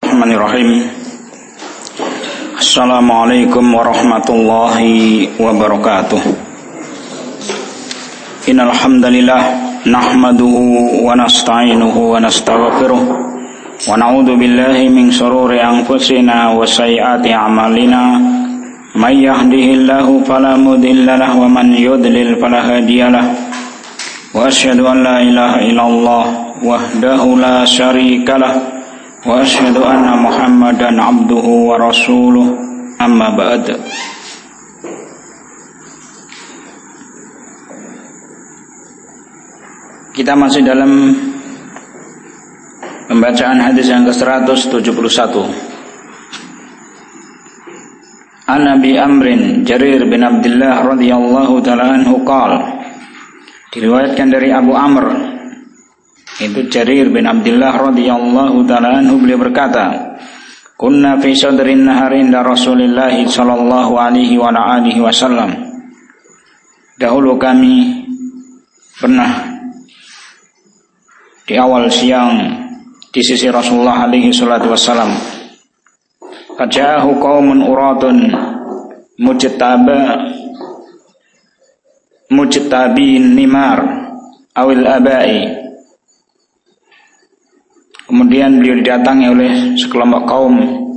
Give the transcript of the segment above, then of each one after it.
Bismillahirrahmanirrahim. Assalamualaikum warahmatullahi wabarakatuh. Innal hamdalillah nahmaduhu wa nasta'inuhu wa nastaghfiruh wa na'udzu billahi min shururi anfusina wa sayyiati a'malina. May yahdihillahu fala mudilla lahu wa man yudlil fala hadiyalah. Wa asyhadu an la ilaha illallah wahdahu la syarikalah wa asyhadu anna Muhammadan abduhu wa rasuluh, amma ba'd. Kita masih dalam pembacaan hadis yang ke-171. An Abi Amrin Jarir bin Abdullah radhiyallahu ta'ala anhu qala, diriwayatkan dari Abu Amr itu Jarir bin Abdullah radhiyallahu ta'ala anhu, beliau berkata, kunna fi sadrin nahari inda Rasulillah sallallahu alaihi wa alihi wasallam. Dahulu kami pernah di awal siang di sisi Rasulullah alaihi salatu wasallam. Faja'ahu qaumun uratun mujtabin nimar awil abai. Kemudian beliau didatangi oleh sekelompok kaum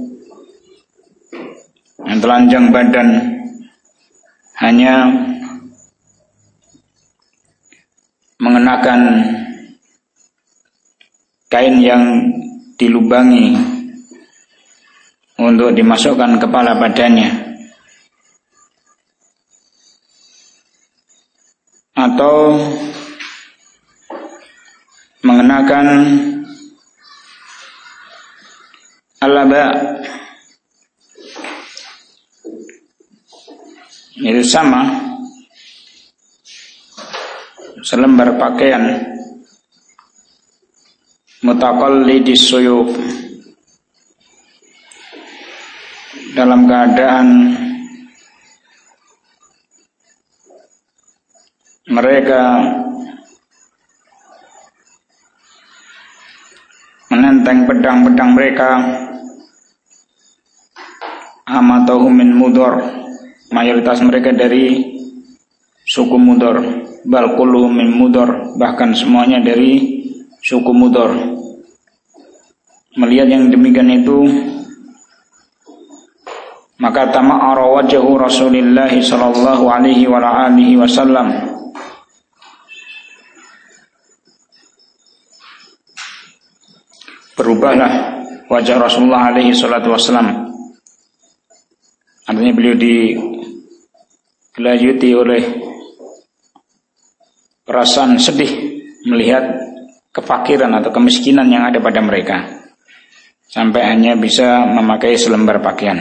yang telanjang badan, hanya mengenakan kain yang dilubangi untuk dimasukkan kepala badannya, atau mengenakan alaba, itu sama, selembar pakaian mutaqallidis suyuf, dalam keadaan mereka menenteng pedang-pedang mereka. Amatahum min Mudor, mayoritas mereka dari suku Mudor. Bal kulluhum min Mudor, bahkan semuanya dari suku Mudor. Melihat yang demikian itu, maka tama'ara wajhu Rasulillah sallallahu alaihi wa alihi wasallam, berubahlah wajah Rasulullah alaihi salatu wasallam. Artinya beliau digelayuti oleh perasaan sedih melihat kefakiran atau kemiskinan yang ada pada mereka, sampai hanya bisa memakai selembar pakaian.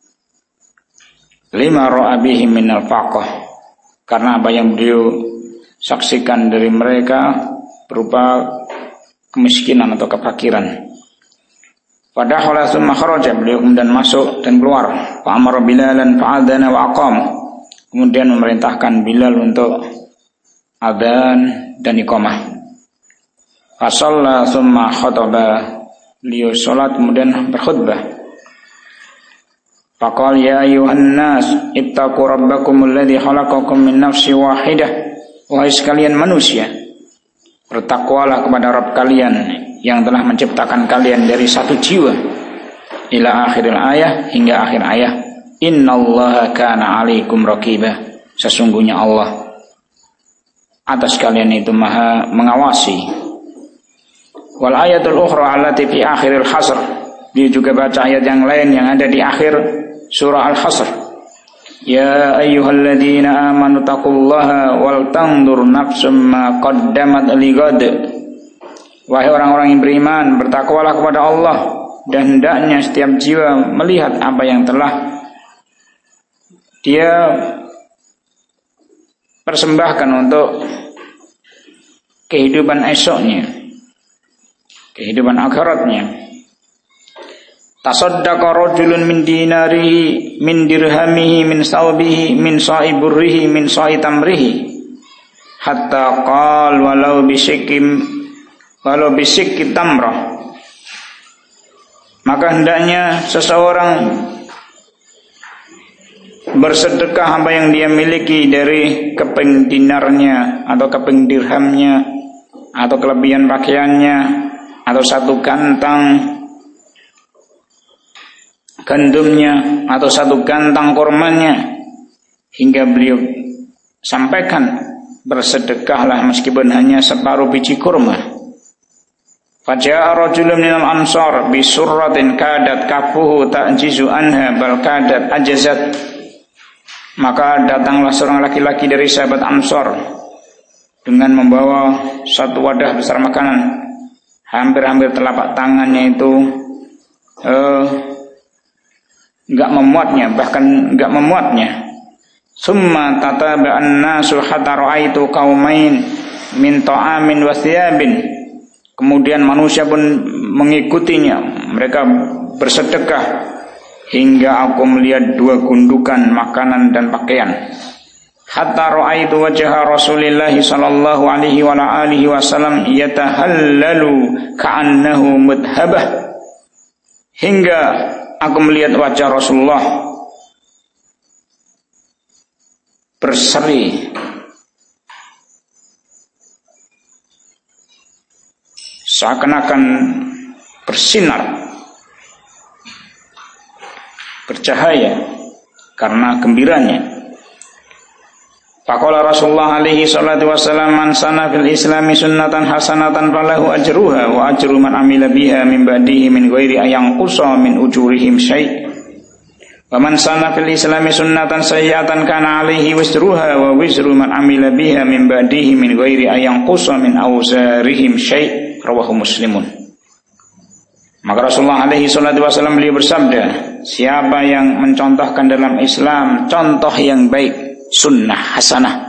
Lima ra'a bihi minal faqah, karena apa yang beliau saksikan dari mereka berupa kemiskinan atau kefakiran. Pada khala summa kharaja, beliau kemudian masuk dan keluar. Fa amara Bilalan fa'adzana wa aqam, kemudian memerintahkan Bilal untuk adzan dan iqamah. Fa shalla summa khataba, beliau salat kemudian berkhutbah. Fa qala ya ayyuhan nas ittaqu rabbakumul ladzi khalaqakum min nafsin wahidah, wahai sekalian manusia, bertakwalah kepada Rabb kalian yang telah menciptakan kalian dari satu jiwa. Ila akhiril ayah, hingga akhir ayat. Innallaha kana 'alaikum raqibah, sesungguhnya Allah atas kalian itu maha mengawasi. Wal ayatul ukhra allati fi akhiril hasr, dia juga baca ayat yang lain yang ada di akhir surah Al-Hasr. Ya ayyuhalladzina amanu taqullaha wal tanzur nafsum ma qaddamat lighad. Wahai orang-orang yang beriman, bertakwalah kepada Allah, dan hendaknya setiap jiwa melihat apa yang telah dia persembahkan untuk kehidupan esoknya, kehidupan akhiratnya. Tasaddaqa rajulun min dinarihi min dirhamihi min sawbihi min sa'i burrihi min sa'i tamrihi hatta qal walau bisikki tamrah Maka hendaknya seseorang bersedekah apa yang dia miliki dari keping dinarnya atau keping dirhamnya atau kelebihan pakaiannya atau satu kantang gandumnya atau satu kantang kurmanya, hingga beliau sampaikan bersedekahlah meskipun hanya separuh biji kurma. Faja'a rajulun minal ansar bi surratin kadat kafuhu ta'jizu anha bal kadat ajazat. Maka datanglah seorang laki-laki dari sahabat Ansor dengan membawa satu wadah besar makanan. Hampir-hampir telapak tangannya itu enggak memuatnya, bahkan enggak memuatnya. Summa tataba'an nasu hatta ra'aitu qaumain min ta'amin wa thiyabin. Kemudian manusia pun mengikutinya, mereka bersedekah hingga aku melihat dua gundukan makanan dan pakaian. Hatta ra'aitu wajha Rasulillah sallallahu alaihi wa alihi wasallam yatahallalu ka'annahu mudhabah. Hingga aku melihat wajah Rasulullah berseri, seakan-akan bersinar, bercahaya karena gembiranya. Faqala Rasulullah alaihi salatu wasallam, man sana fil islami sunnatan hasanatan falahu ajruha wa ajru man amila biha min ba'dihi min ghairi ayang qusa min ujurihim syai'. Wa man sana fil islami sunnatan sayyi'atan kana alaihi wisruha wa wisru man amila biha min ba'dihi min ghairi ayang qusa min awzarihim syai'. Rawahu Muslimun. Maka Rasulullah alaihi salatu wasallam beliau bersabda, siapa yang mencontohkan dalam Islam contoh yang baik, sunnah hasanah,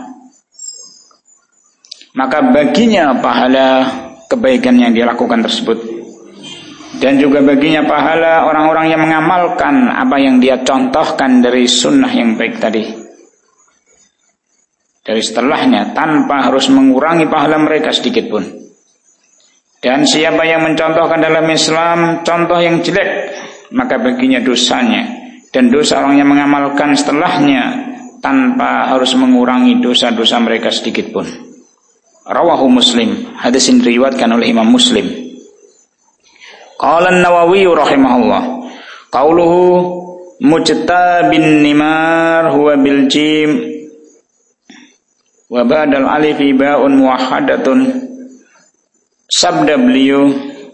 maka baginya pahala kebaikan yang dia lakukan tersebut, dan juga baginya pahala orang-orang yang mengamalkan apa yang dia contohkan dari sunnah yang baik tadi dari setelahnya, tanpa harus mengurangi pahala mereka sedikit pun. Dan siapa yang mencontohkan dalam Islam contoh yang jelek, maka baginya dosanya dan dosa orang yang mengamalkan setelahnya, tanpa harus mengurangi dosa-dosa mereka sedikit pun. Rawahu Muslim. Hadis ini diriwayatkan oleh Imam Muslim. Qala An-Nawawi rahimahullah, qauluhu mujtabin nimar huwa bil jim wa ba'dal alif ba'un muwahhadatun. Sabda beliau,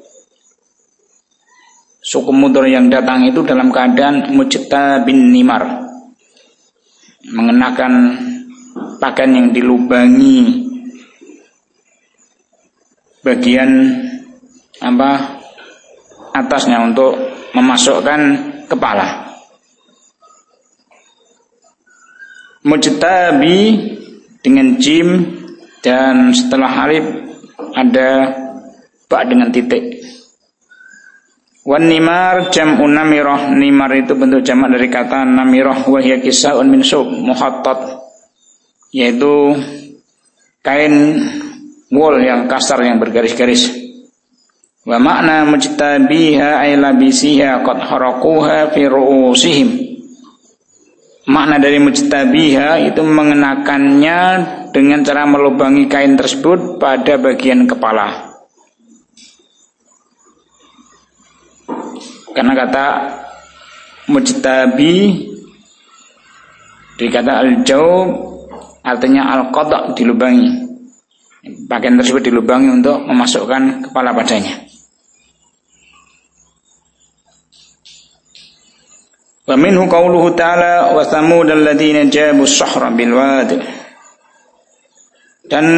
suku mudhar yang datang itu dalam keadaan mujtabin nimar, mengenakan pakaian yang dilubangi bagian atasnya untuk memasukkan kepala. Mujtabi dengan jim dan setelah alif ada ba dengan titik. Wan nimar jam'un namirah. Nimar itu bentuk jamak dari kata namirah, wa hiya kisa'un min sub muhattat, yaitu kain wol yang kasar yang bergaris-garis. Wa makna mujtabiha ay labisiha qad haraquha fi ru'usihim. Makna dari mujtabiha itu mengenakannya dengan cara melubangi kain tersebut pada bagian kepala. Karena kata mujtabi dari kata al-jawb artinya al-qada', dilubangi. Pakaian tersebut dilubangi untuk memasukkan kepala padanya. Wa minhu qauluhu ta'ala wa thamudal ladzina jabu as-sahra bil wadi. Dan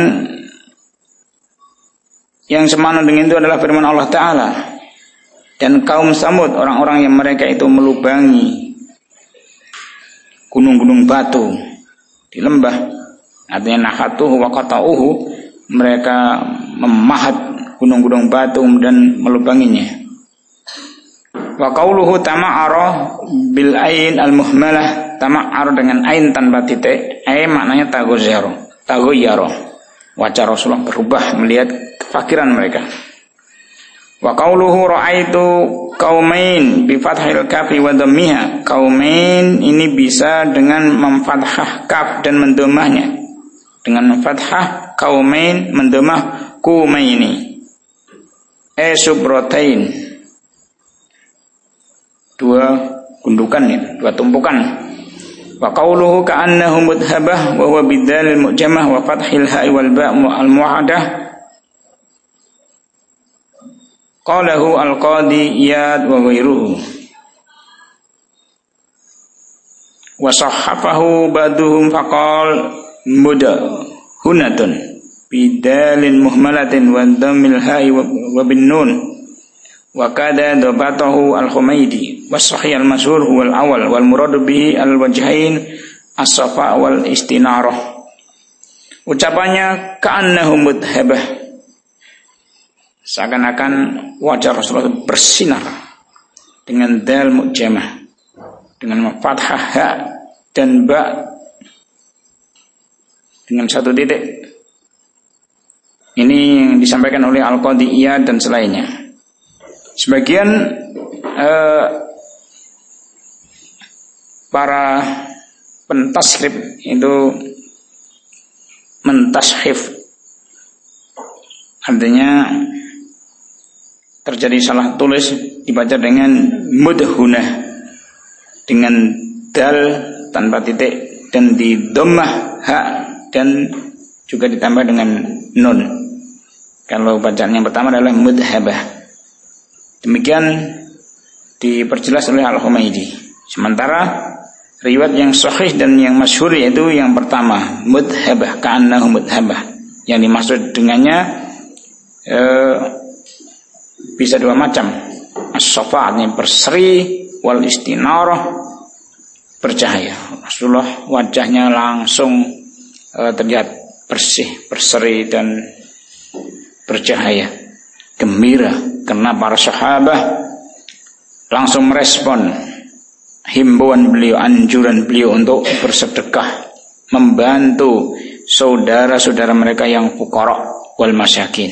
yang semana dengan itu adalah firman Allah Ta'ala, dan kaum Samud, orang-orang yang mereka itu melubangi gunung-gunung batu di lembah, artinya nahatuhu wa qata'uhu, mereka memahat gunung-gunung batu dan melubanginya. Wa qauluhu tama'ara bil ain al muhmalah, tama'ar dengan ain tanpa titik, maknanya taghayyara. Wajah Rasulullah berubah melihat kefakiran mereka. Wa qauluhu ra'aitu qaumain bi fathil kafi wa dhammiha. Qaumain ini bisa dengan memfathah kaf dan mendomahnya. Dengan fathah qaumain, mendomah qumaini. Subratain. Dua gundukan ya, dua tumpukan. Wa qauluhu ka'annahu mudhabah wa huwa bidzalil mu'jamah wa fathil ha'i wal ba' al mu'adah. Qalahu al-qadi Iyad wa ghairuhu. Wa sahhafahu ba'duhum faqal mudahunatun bidalin muhmalatin wa dhammil ha'i wa bin nun. Wa kada dabatahu al-Humaidi wa sahih al-mashhur huwa al-awwal wal muradu bihi al-wajhain as-safa wal istinarah. Ucapannya ka'annahu mudhabah, seakan-akan wajah Rasulullah bersinar dengan dal mu'jamah, dengan fathah ha dan ba dengan satu titik. Ini yang disampaikan oleh Al-Qadi Iyad dan selainnya. Sebagian para pentashrif itu mentashif, artinya terjadi salah tulis, dibaca dengan mudhunah dengan dal tanpa titik dan di dhammah ha dan juga ditambah dengan nun. Kalau bacaan yang pertama adalah mudhabah. Demikian diperjelas oleh Al-Humaidi. Sementara riwayat yang sahih dan yang masyhur yaitu yang pertama, mudhabah, ka'annahu mudhabah. Yang dimaksud dengannya bisa dua macam. As-safa artinya berseri, wal istinarah bercahaya. Rasulullah wajahnya langsung terlihat bersih, berseri dan bercahaya, gembira karena para sahabat langsung merespon himbauan beliau, anjuran beliau untuk bersedekah, membantu saudara-saudara mereka yang fuqara wal masyakin.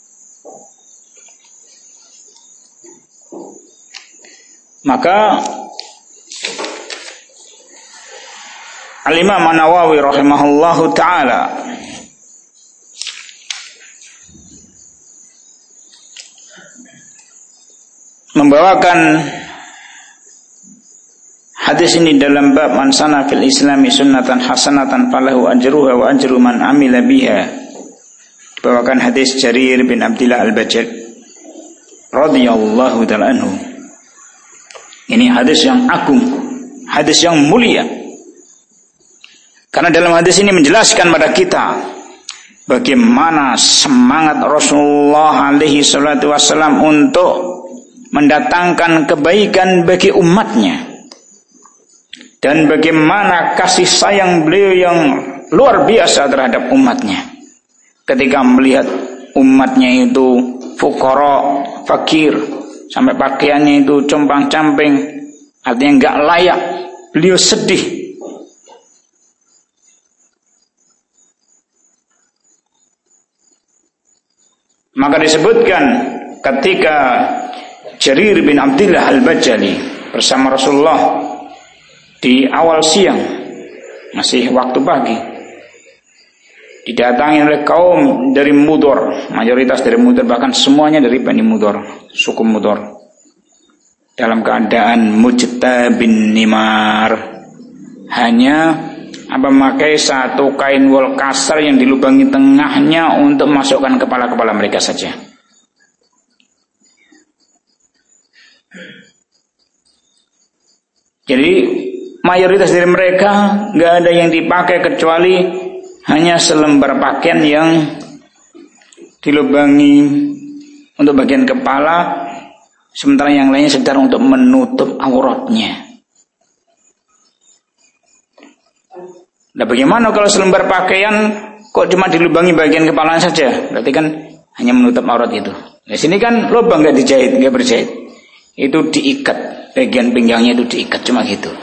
Maka Al-Imam An-Nawawi rahimahullahu ta'ala membawakan hadis ini dalam bab man sana fil islami sunnatan hasanatan falahu ajruha wa ajru man amila biha. Dibawakan hadis Jarir bin Abdullah Al-Bajali radhiyallahu ta'ala anhu. Ini hadis yang agung, hadis yang mulia. Karena dalam hadis ini menjelaskan pada kita bagaimana semangat Rasulullah alaihi salatu wassalam untuk mendatangkan kebaikan bagi umatnya, dan bagaimana kasih sayang beliau yang luar biasa terhadap umatnya ketika melihat umatnya itu fuqara, fakir, sampai pakaiannya itu compang-camping, artinya enggak layak. Beliau sedih. Maka disebutkan ketika Jarir bin Abdullah Al-Bajali bersama Rasulullah di awal siang, masih waktu pagi, didatangi oleh kaum dari Mudor, mayoritas dari Mudor, bahkan semuanya dari Bani Mudor, suku Mudor, dalam keadaan mujtabin nimar, hanya memakai satu kain wol kasar yang dilubangi tengahnya untuk masukkan kepala-kepala mereka saja. Jadi mayoritas dari mereka nggak ada yang dipakai kecuali hanya selembar pakaian yang dilubangi untuk bagian kepala, sementara yang lainnya sekedar untuk menutup auratnya. Nah, bagaimana kalau selembar pakaian kok cuma dilubangi bagian kepala saja? Berarti kan hanya menutup aurat itu. Di sini kan lubang nggak dijahit, nggak berjahit. Itu diikat, bagian pinggangnya itu diikat cuma gitu.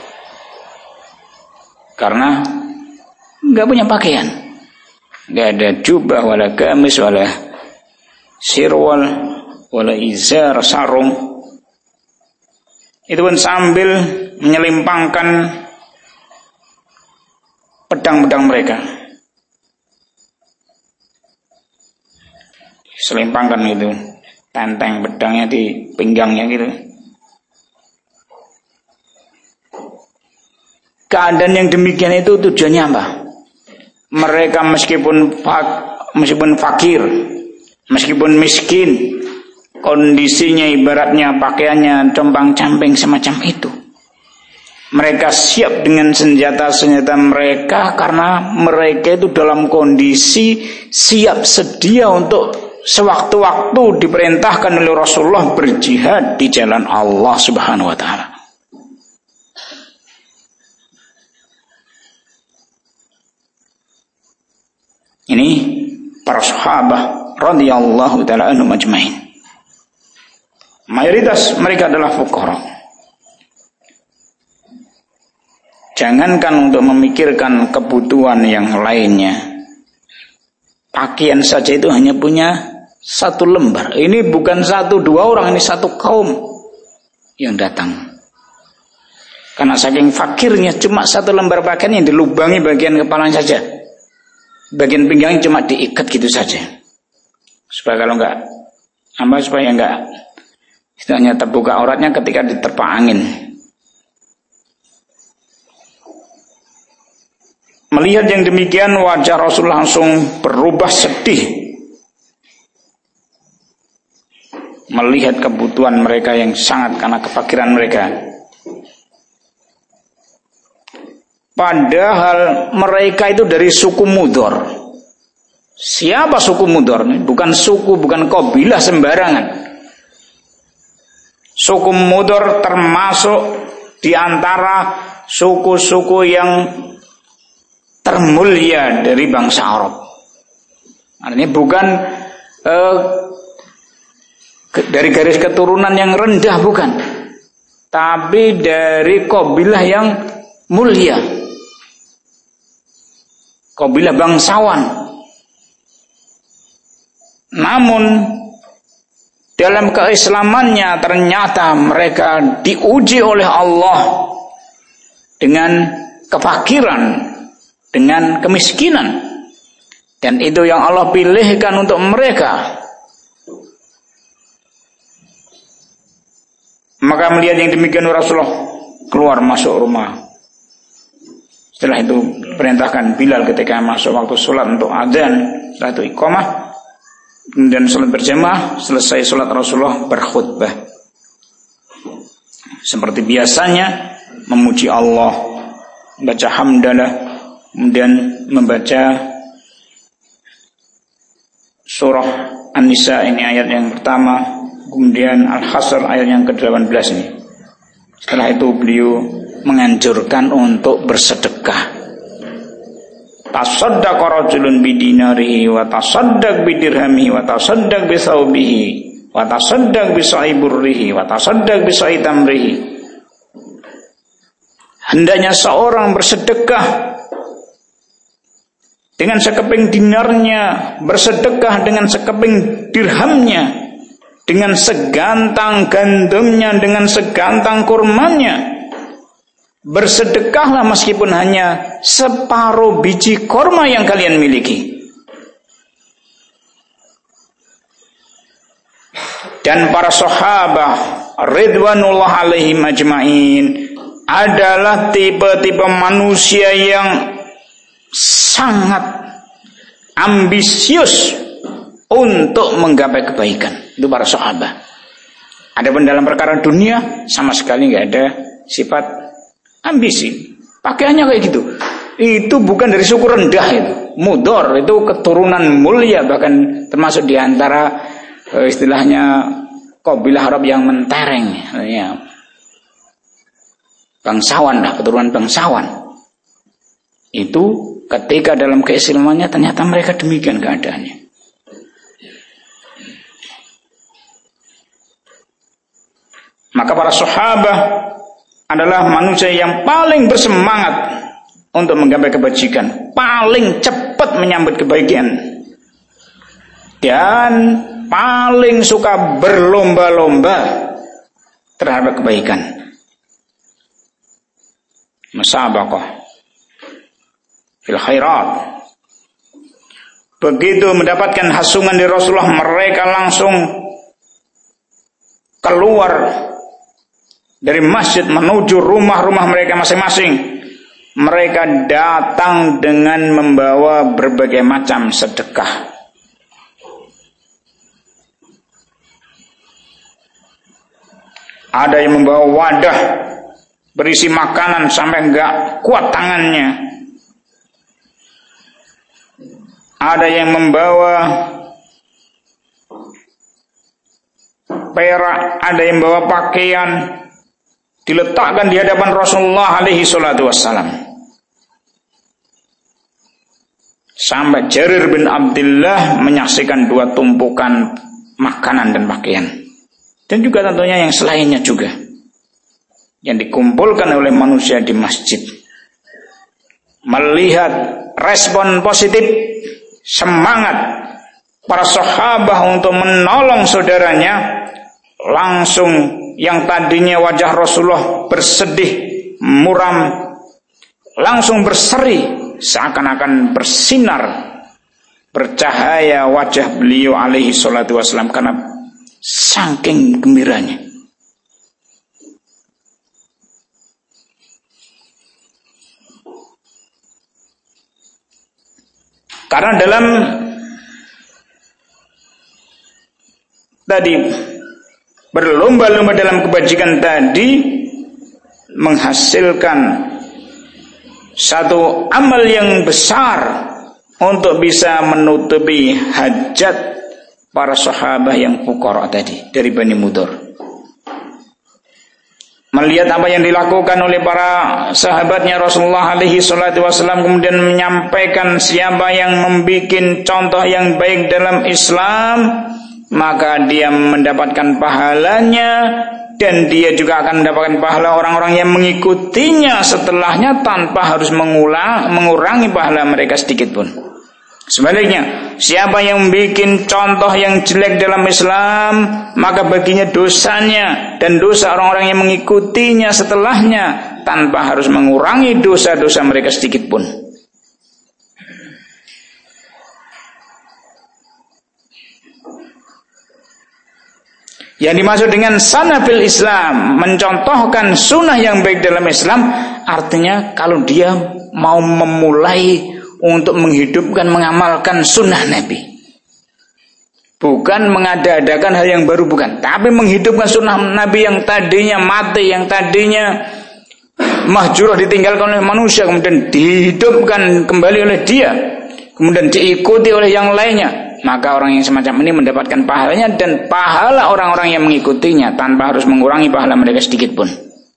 Karena nggak punya pakaian, nggak ada jubah, wala gamis, wala sirwal, wala izar sarung. Itu pun sambil menyelimpangkan pedang-pedang mereka. Selimpangkan itu, tenteng pedangnya di pinggangnya gitu. Keadaan yang demikian itu tujuannya apa? Mereka meskipun fakir, meskipun miskin, kondisinya ibaratnya pakaiannya compang-camping semacam itu. Mereka siap dengan senjata-senjata mereka karena mereka itu dalam kondisi siap sedia untuk sewaktu-waktu diperintahkan oleh Rasulullah berjihad di jalan Allah Subhanahu wa taala. Ini para sahabat radhiyallahu taala anhum ajmain. Mayoritas mereka adalah fuqara. Jangankan untuk memikirkan kebutuhan yang lainnya. Pakaian saja itu hanya punya satu lembar. Ini bukan satu dua orang, ini satu kaum yang datang. Karena saking fakirnya cuma satu lembar pakaian yang dilubangi bagian kepalanya saja. Bagian pinggangnya cuma diikat gitu saja. Supaya kalau supaya enggak istilahnya terbuka auratnya ketika diterpa angin. Melihat yang demikian wajah Rasul langsung berubah sedih. Melihat kebutuhan mereka yang sangat karena kefakiran mereka. Padahal mereka itu dari suku Mudhar. Siapa suku Mudhar? Bukan suku, bukan kabilah sembarangan. Suku Mudhar termasuk di antara suku-suku yang termulia dari bangsa Arab. Artinya bukan dari garis keturunan yang rendah, bukan. Tapi dari kabilah yang mulia. Kabilah bangsawan. Namun dalam keislamannya ternyata mereka diuji oleh Allah dengan kefakiran, dengan kemiskinan. Dan itu yang Allah pilihkan untuk mereka. Maka melihat yang demikian Rasulullah keluar masuk rumah. Setelah itu perintahkan Bilal ketika masuk waktu sholat untuk azan. Setelah itu iqamah. Kemudian sholat berjamaah. Selesai sholat Rasulullah berkhutbah. Seperti biasanya memuji Allah, membaca hamdalah, kemudian membaca surah An-Nisa ini ayat yang pertama, kemudian Al-Hasr ayat yang ke-18 ini. Setelah itu beliau menganjurkan untuk bersedekah. Tasaddaqa rajulun bidinarihi wa tasaddaq bidirhamihi wa tasaddaq bisawbihi wa tasaddaq bisaiburrihi wa tasaddaq bisaitamrihi. Hendaknya seorang bersedekah dengan sekeping dinarnya, bersedekah dengan sekeping dirhamnya, dengan segantang gandumnya, dengan segantang kurmanya. Bersedekahlah meskipun hanya separuh biji kurma yang kalian miliki. Dan para sahabat ridwanullah alaihim ajmain adalah tipe-tipe manusia yang sangat ambisius untuk menggapai kebaikan. Itu para sahabat. Adapun dalam perkara dunia sama sekali nggak ada sifat ambisi. Pakaiannya kayak gitu. Itu bukan dari suku rendah itu. Mudhar itu keturunan mulia, bahkan termasuk di antara istilahnya kabilah Arab yang mentereng ya. Bangsawan lah, keturunan bangsawan. Itu ketika dalam keislamannya ternyata mereka demikian keadaannya. Maka para sahabat adalah manusia yang paling bersemangat untuk menggapai kebajikan, paling cepat menyambut kebaikan. Dan paling suka berlomba-lomba terhadap kebaikan. Musabaqah fil khairat. Begitu mendapatkan hasungan dari Rasulullah, mereka langsung keluar dari masjid menuju rumah-rumah mereka masing-masing. Mereka datang dengan membawa berbagai macam sedekah. Ada yang membawa wadah berisi makanan sampai enggak kuat tangannya. Ada yang membawa perak, ada yang membawa pakaian, diletakkan di hadapan Rasulullah alaihi salatu wassalam. Sampai Jarir bin Abdullah menyaksikan dua tumpukan makanan dan pakaian. Dan juga tentunya yang selainnya juga, yang dikumpulkan oleh manusia di masjid. Melihat respon positif, semangat para sahabat untuk menolong saudaranya, langsung yang tadinya wajah Rasulullah bersedih, muram, langsung berseri, seakan-akan bersinar, bercahaya wajah beliau alaihi salatu wassalam karena saking gembiranya. Karena dalam tadi berlomba-lomba dalam kebajikan tadi menghasilkan satu amal yang besar untuk bisa menutupi hajat para sahabat yang fuqara tadi dari Bani Mudhar. Melihat apa yang dilakukan oleh para sahabatnya Rasulullah alaihi salatu wasallam, kemudian menyampaikan siapa yang membuat contoh yang baik dalam Islam, maka dia mendapatkan pahalanya, dan dia juga akan mendapatkan pahala orang-orang yang mengikutinya setelahnya tanpa harus mengurangi pahala mereka sedikit pun. Sebaliknya, siapa yang bikin contoh yang jelek dalam Islam, maka baginya dosanya dan dosa orang-orang yang mengikutinya setelahnya tanpa harus mengurangi dosa-dosa mereka sedikit pun. Yang dimaksud dengan sanafil Islam, mencontohkan sunnah yang baik dalam Islam, artinya kalau dia mau memulai untuk menghidupkan, mengamalkan sunnah Nabi, bukan mengada-adakan hal yang baru, bukan, tapi menghidupkan sunnah Nabi yang tadinya mati, yang tadinya mahjurah, ditinggalkan oleh manusia, kemudian dihidupkan kembali oleh dia, kemudian diikuti oleh yang lainnya. Maka orang yang semacam ini mendapatkan pahalanya dan pahala orang-orang yang mengikutinya tanpa harus mengurangi pahala mereka sedikit pun.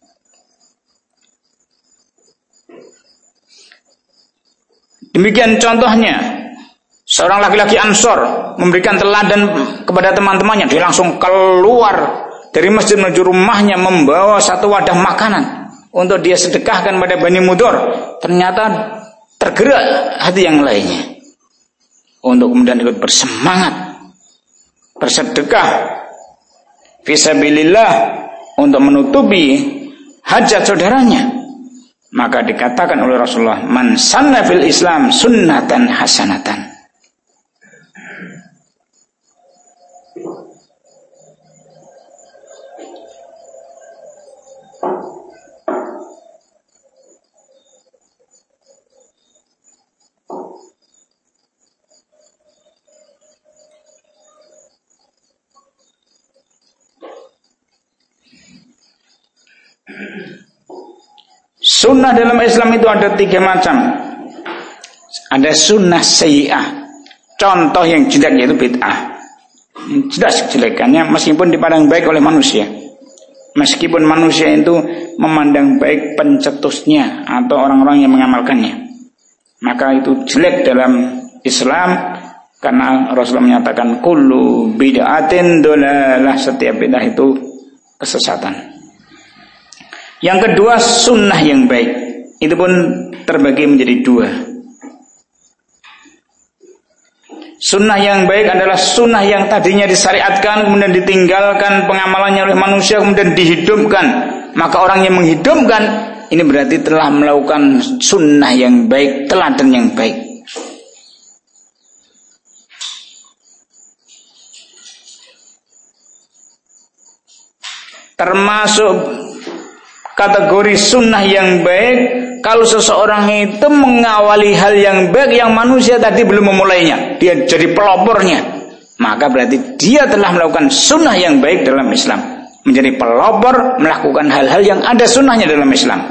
Demikian contohnya seorang laki-laki Ansor memberikan teladan kepada teman-temannya. Dia langsung keluar dari masjid menuju rumahnya membawa satu wadah makanan untuk dia sedekahkan pada Bani Mudhar. Ternyata tergerak hati yang lainnya untuk kemudian ikut bersemangat bersedekah fisabilillah untuk menutupi hajat saudaranya. Maka dikatakan oleh Rasulullah, man sanna fil Islam sunnatan hasanatan. Sunnah dalam Islam itu ada 3 macam. Ada sunnah sayyi'ah, contoh yang jelek, yaitu bid'ah. Jelas kejelekannya meskipun dipandang baik oleh manusia. Meskipun manusia itu memandang baik pencetusnya atau orang-orang yang mengamalkannya, maka itu jelek dalam Islam, karena Rasulullah menyatakan kullu bid'atin dolalah, setiap bid'ah itu kesesatan. Yang kedua, sunnah yang baik. Itu pun terbagi menjadi 2. Sunnah yang baik adalah sunnah yang tadinya disyariatkan, kemudian ditinggalkan pengamalannya oleh manusia, kemudian dihidupkan. Maka orang yang menghidupkan, ini berarti telah melakukan sunnah yang baik, teladan yang baik. Termasuk kategori sunnah yang baik, kalau seseorang itu mengawali hal yang baik yang manusia tadi belum memulainya, dia jadi pelopornya, maka berarti dia telah melakukan sunnah yang baik dalam Islam. Menjadi pelopor, melakukan hal-hal yang ada sunnahnya dalam Islam.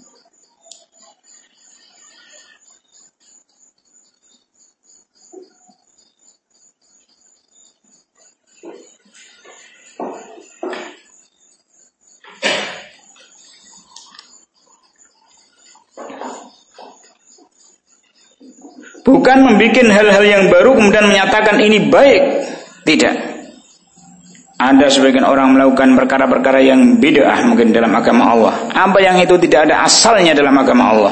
Bukan membuat hal-hal yang baru kemudian menyatakan ini baik. Tidak. Ada sebagian orang melakukan perkara-perkara yang bid'ah mungkin dalam agama Allah. Apa yang itu tidak ada asalnya dalam agama Allah.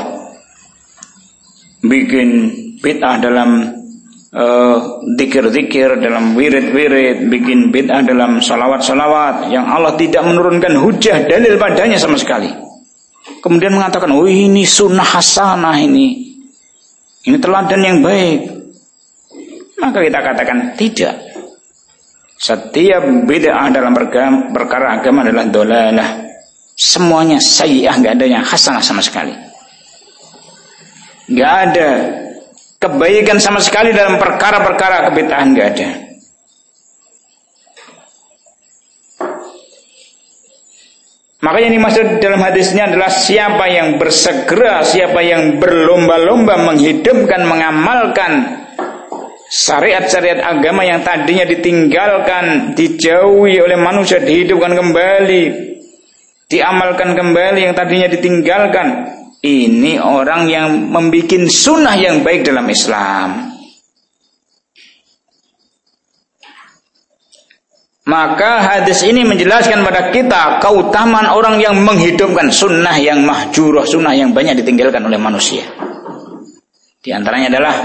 Bikin bid'ah dalam zikir-zikir, dalam wirid-wirid, bikin bid'ah dalam salawat-salawat yang Allah tidak menurunkan hujah dalil padanya sama sekali. Kemudian mengatakan, oh ini sunnah hasanah ini. Ini teladan yang baik. Maka kita katakan tidak. Setiap bid'ah dalam perkara agama adalah dolalah. Semuanya sayyi'ah, enggak ada yang hasanah sama sekali. Enggak ada kebaikan sama sekali dalam perkara-perkara kebid'ahan, enggak ada. Maka yang dimaksud dalam hadisnya adalah siapa yang bersegera, siapa yang berlomba-lomba menghidupkan, mengamalkan syariat-syariat agama yang tadinya ditinggalkan, dijauhi oleh manusia, dihidupkan kembali, diamalkan kembali yang tadinya ditinggalkan. Ini orang yang membuat sunnah yang baik dalam Islam. Maka hadis ini menjelaskan pada kita keutamaan orang yang menghidupkan sunnah yang mahjurah, sunnah yang banyak ditinggalkan oleh manusia. Di antaranya adalah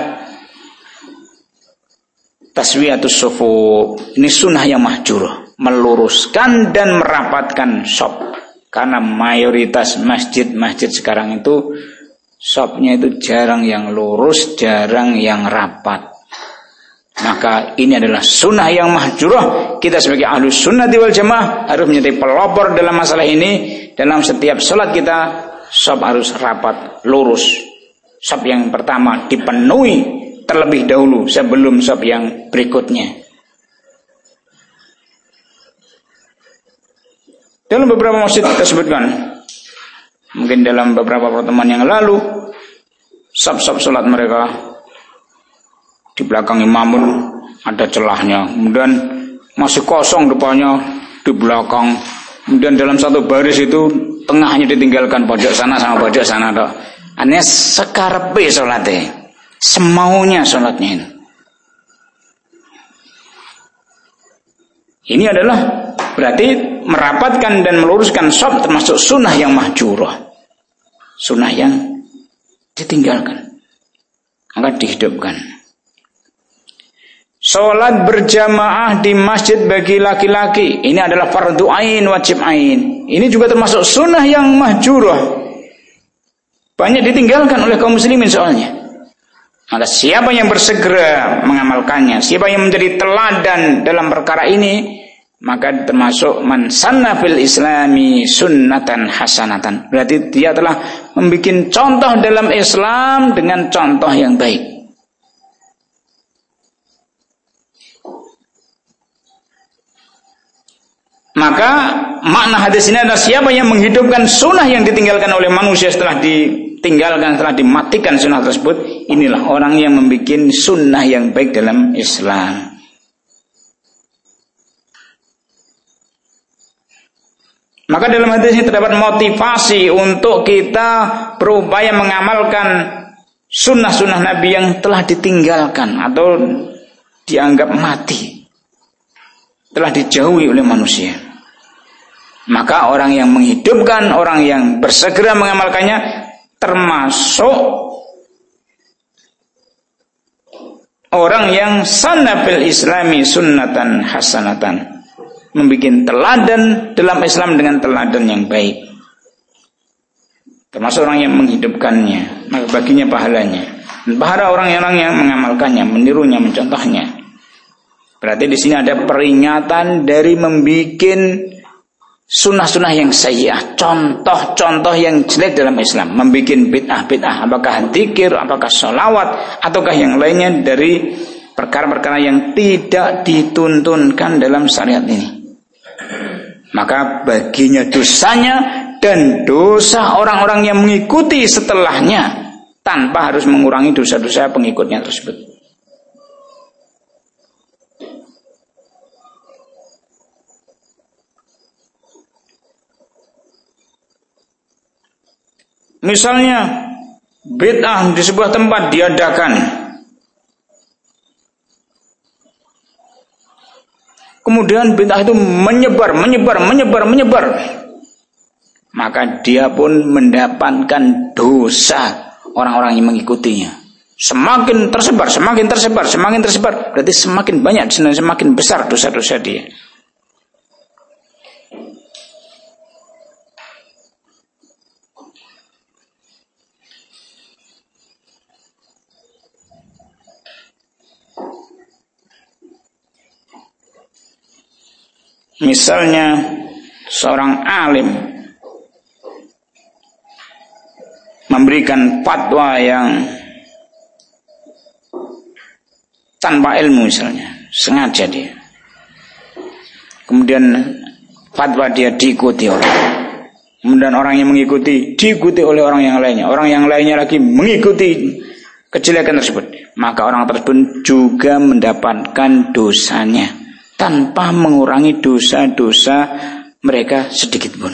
taswiyatus sufuf. Ini sunnah yang mahjurah, meluruskan dan merapatkan shaf. Karena mayoritas masjid-masjid sekarang itu shafnya itu jarang yang lurus, jarang yang rapat. Maka ini adalah sunnah yang mahjurah. Kita sebagai ahlus sunnah wal jamaah harus menjadi pelopor dalam masalah ini. Dalam setiap sholat kita, shaf harus rapat, lurus. Shaf yang pertama dipenuhi terlebih dahulu sebelum shaf yang berikutnya. Dalam beberapa masjid kita sebutkan, mungkin dalam beberapa pertemuan yang lalu, shaf-shaf sholat mereka di belakang imamun ada celahnya, kemudian masih kosong depannya di belakang, kemudian dalam satu baris itu tengahnya ditinggalkan pojok sana sama pojok sana. Aneh sekarepe sholatnya, semaunya sholatnya. Ini adalah berarti merapatkan dan meluruskan shaf termasuk sunnah yang mahjurah, sunnah yang ditinggalkan, maka dihidupkan. Sholat berjamaah di masjid bagi laki-laki ini adalah fardu ain, wajib ain. Ini juga termasuk sunnah yang mahjurah, banyak ditinggalkan oleh kaum muslimin soalnya. Maka siapa yang bersegera mengamalkannya, siapa yang menjadi teladan dalam perkara ini, maka termasuk man sanna fil islami sunnatan hasanatan. Berarti dia telah membuat contoh dalam Islam dengan contoh yang baik. Maka makna hadis ini adalah siapa yang menghidupkan sunnah yang ditinggalkan oleh manusia setelah ditinggalkan, setelah dimatikan sunnah tersebut, inilah orang yang membuat sunnah yang baik dalam Islam. Maka dalam hadis ini terdapat motivasi untuk kita berupaya mengamalkan sunnah-sunnah Nabi yang telah ditinggalkan atau dianggap mati, telah dijauhi oleh manusia. Maka orang yang menghidupkan, orang yang bersegera mengamalkannya termasuk orang yang sanna fil islami sunnatan hasanatan, membikin teladan dalam Islam dengan teladan yang baik, termasuk orang yang menghidupkannya, maka baginya pahalanya. Dan pahala orang-orang yang mengamalkannya, menirunya, mencontohnya. Berarti di sini ada peringatan dari membikin sunnah-sunnah yang sayyi'ah, contoh-contoh yang jelek dalam Islam, membikin bid'ah-bid'ah, apakah dzikir, apakah sholawat, ataukah yang lainnya dari perkara-perkara yang tidak dituntunkan dalam syariat ini. Maka baginya dosanya dan dosa orang-orang yang mengikuti setelahnya, tanpa harus mengurangi dosa-dosa pengikutnya tersebut. Misalnya bid'ah di sebuah tempat diadakan, kemudian bid'ah itu menyebar, maka dia pun mendapatkan dosa orang-orang yang mengikutinya. Semakin tersebar, berarti semakin banyak, semakin besar dosa-dosa dia. Misalnya seorang alim memberikan fatwa yang tanpa ilmu, misalnya sengaja dia, kemudian fatwa dia diikuti kemudian orang yang mengikuti diikuti oleh orang yang lainnya lagi mengikuti kejelekan tersebut, maka orang tersebut juga mendapatkan dosanya tanpa mengurangi dosa-dosa mereka sedikit pun.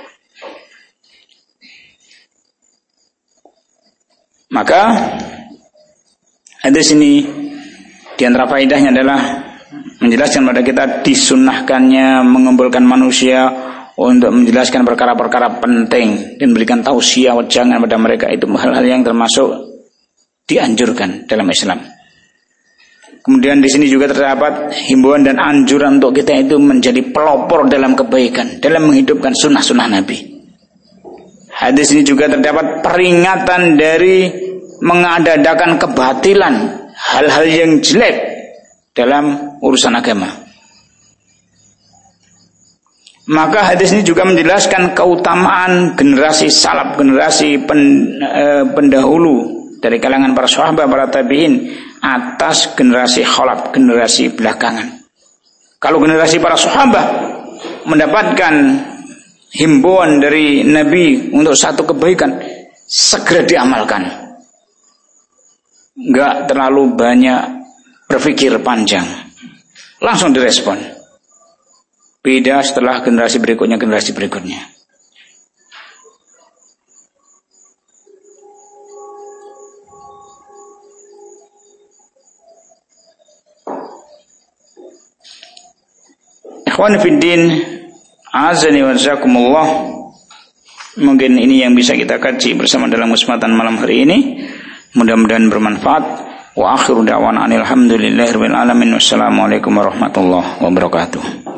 Maka hadis ini di antara faedahnya adalah menjelaskan kepada kita disunnahkannya mengumpulkan manusia untuk menjelaskan perkara-perkara penting dan berikan tausiah wejangan pada mereka. Itu hal-hal yang termasuk dianjurkan dalam Islam. Kemudian di sini juga terdapat himbauan dan anjuran untuk kita itu menjadi pelopor dalam kebaikan, dalam menghidupkan sunnah-sunnah Nabi. Hadis ini juga terdapat peringatan dari mengadakan kebatilan, hal-hal yang jelek dalam urusan agama. Maka hadis ini juga menjelaskan keutamaan generasi salaf, generasi pendahulu dari kalangan para sahabat, para tabi'in atas generasi khalaf, generasi belakangan. Kalau generasi para sahabat mendapatkan himbauan dari Nabi untuk satu kebaikan, segera diamalkan, enggak terlalu banyak berpikir panjang, langsung direspon. Beda setelah generasi berikutnya. Ikhwan fiddin, azani wa jazakumullah. Mungkin ini yang bisa kita kaji bersama dalam kesempatan malam hari ini. Mudah-mudahan bermanfaat. Wa akhiru da'wana alhamdulillahirabbil alamin. Wassalamualaikum warahmatullahi wabarakatuh.